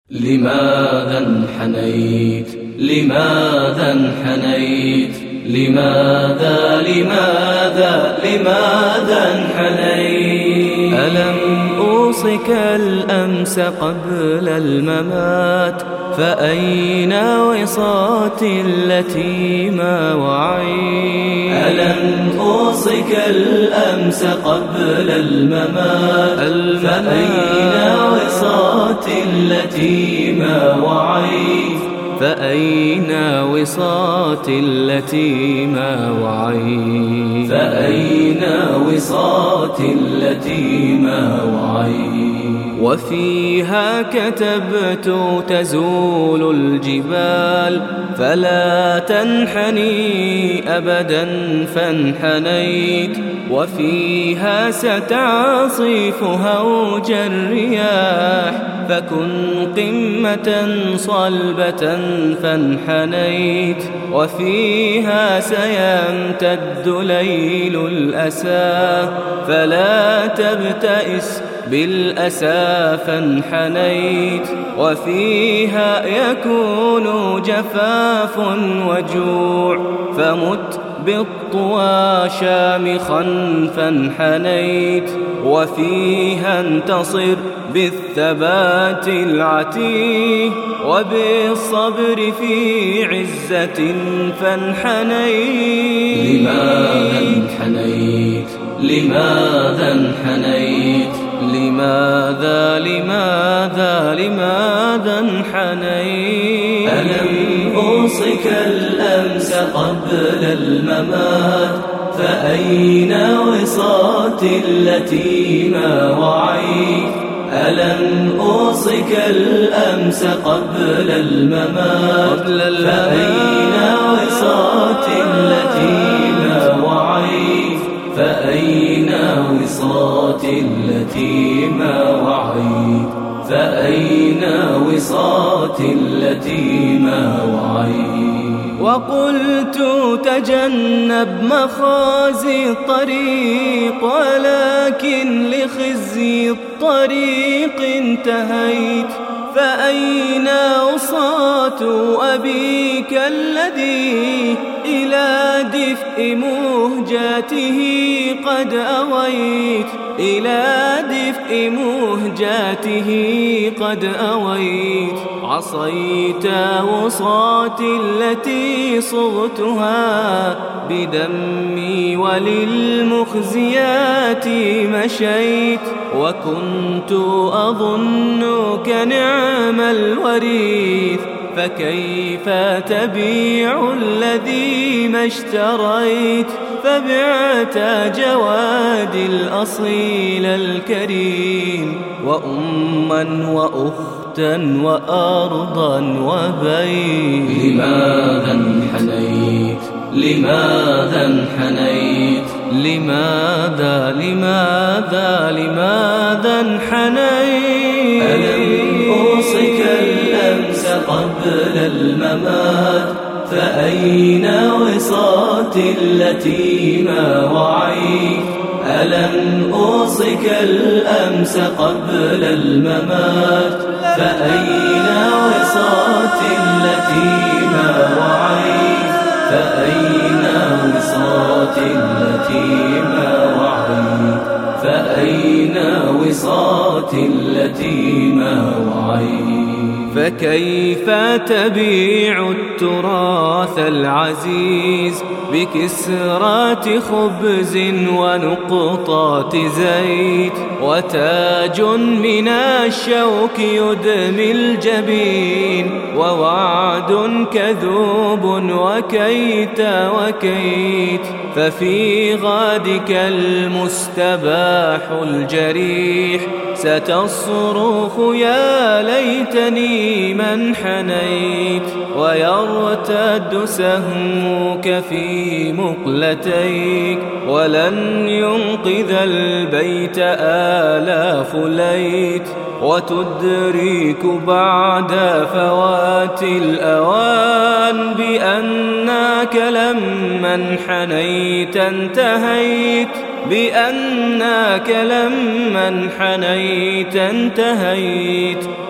لماذا انحنيت؟ لماذا انحنيت؟ لماذا انحنيت؟ ألم أوصك الأمس قبل الممات؟ فأين وصاتي التي ما وعيت؟ ألم أوصك الأمس قبل الممات؟ فأين وصاتي التي ما وعيت؟ فأين وصاتي التي ما وعيت؟ فأين وصاتي التي ما وعيت؟ وفيها كتبت تزول الجبال فلا تنحني أبدا فانحنيت. وفيها ستعصف هوج الرياح فكن قمة صلبة فانحنيت. وفيها سيمتد ليل الأسى فلا تبتئس بالأسى فانحنيت. وفيها يكون جفاف وجوع فمت بالطوى شامخا فانحنيت. وفيها انتصر بالثبات العتيه وبالصبر في عزة فانحنيت. لماذا انحنيت؟ لماذا انحنيت؟ لماذا انحنيت؟ ألم أوصك الأمس قبل الممات؟ فأين وصاتي التي ما وعيت؟ ألم أوصك الأمس قبل الممات؟ فأين وصاتي التي ما وعيت؟ فأين وصاتي التي ما وعيت؟ فأين وصاتي التي ما وعيت؟ وقلت تجنب مخازي الطريق ولكن لخزي الطريق انتهيت. فأين وصات أبيك الذي إلى دفء مهجاته قد أويت؟ إلى دفء مهجاته قد أويت. عصيت وصاتي التي صغتها بدمي وللمخزيات مشيت. وكنت أظنك نعم الوريث فكيف تبيع الذي ما اشتريت؟ فبعت جوادي الأصيل الكريم وأما وأختا وأرضا وبيت. لماذا انحنيت؟ لماذا انحنيت؟ لماذا انحنيت؟ ألم أوصك الأمس قبل الممات؟ فأين وصاتي التي ما وعيت؟ ألم أوصك الأمس قبل الممات؟ فأين وصاتي التي ما وعيت؟ فأين وصاتي التي ما وعيت؟ فأين وصاتي التي ما وعيت؟ فكيف تبيع التراث العزيز بكسرات خبز ونقطات زيت؟ وتاج من الشوك يدمي الجبين ووعد كذوب وكيت. ففي غادك المستباح الجريح ستصرخ يا ليتني ما انحنيت. ويرتد سهمك في مقلتيك ولن ينقذ البيت آلاف ليت. وتدرك بعد فوات الأوان بأنك لما انحنيت انتهيت. بأنك لما انحنيت انتهيت.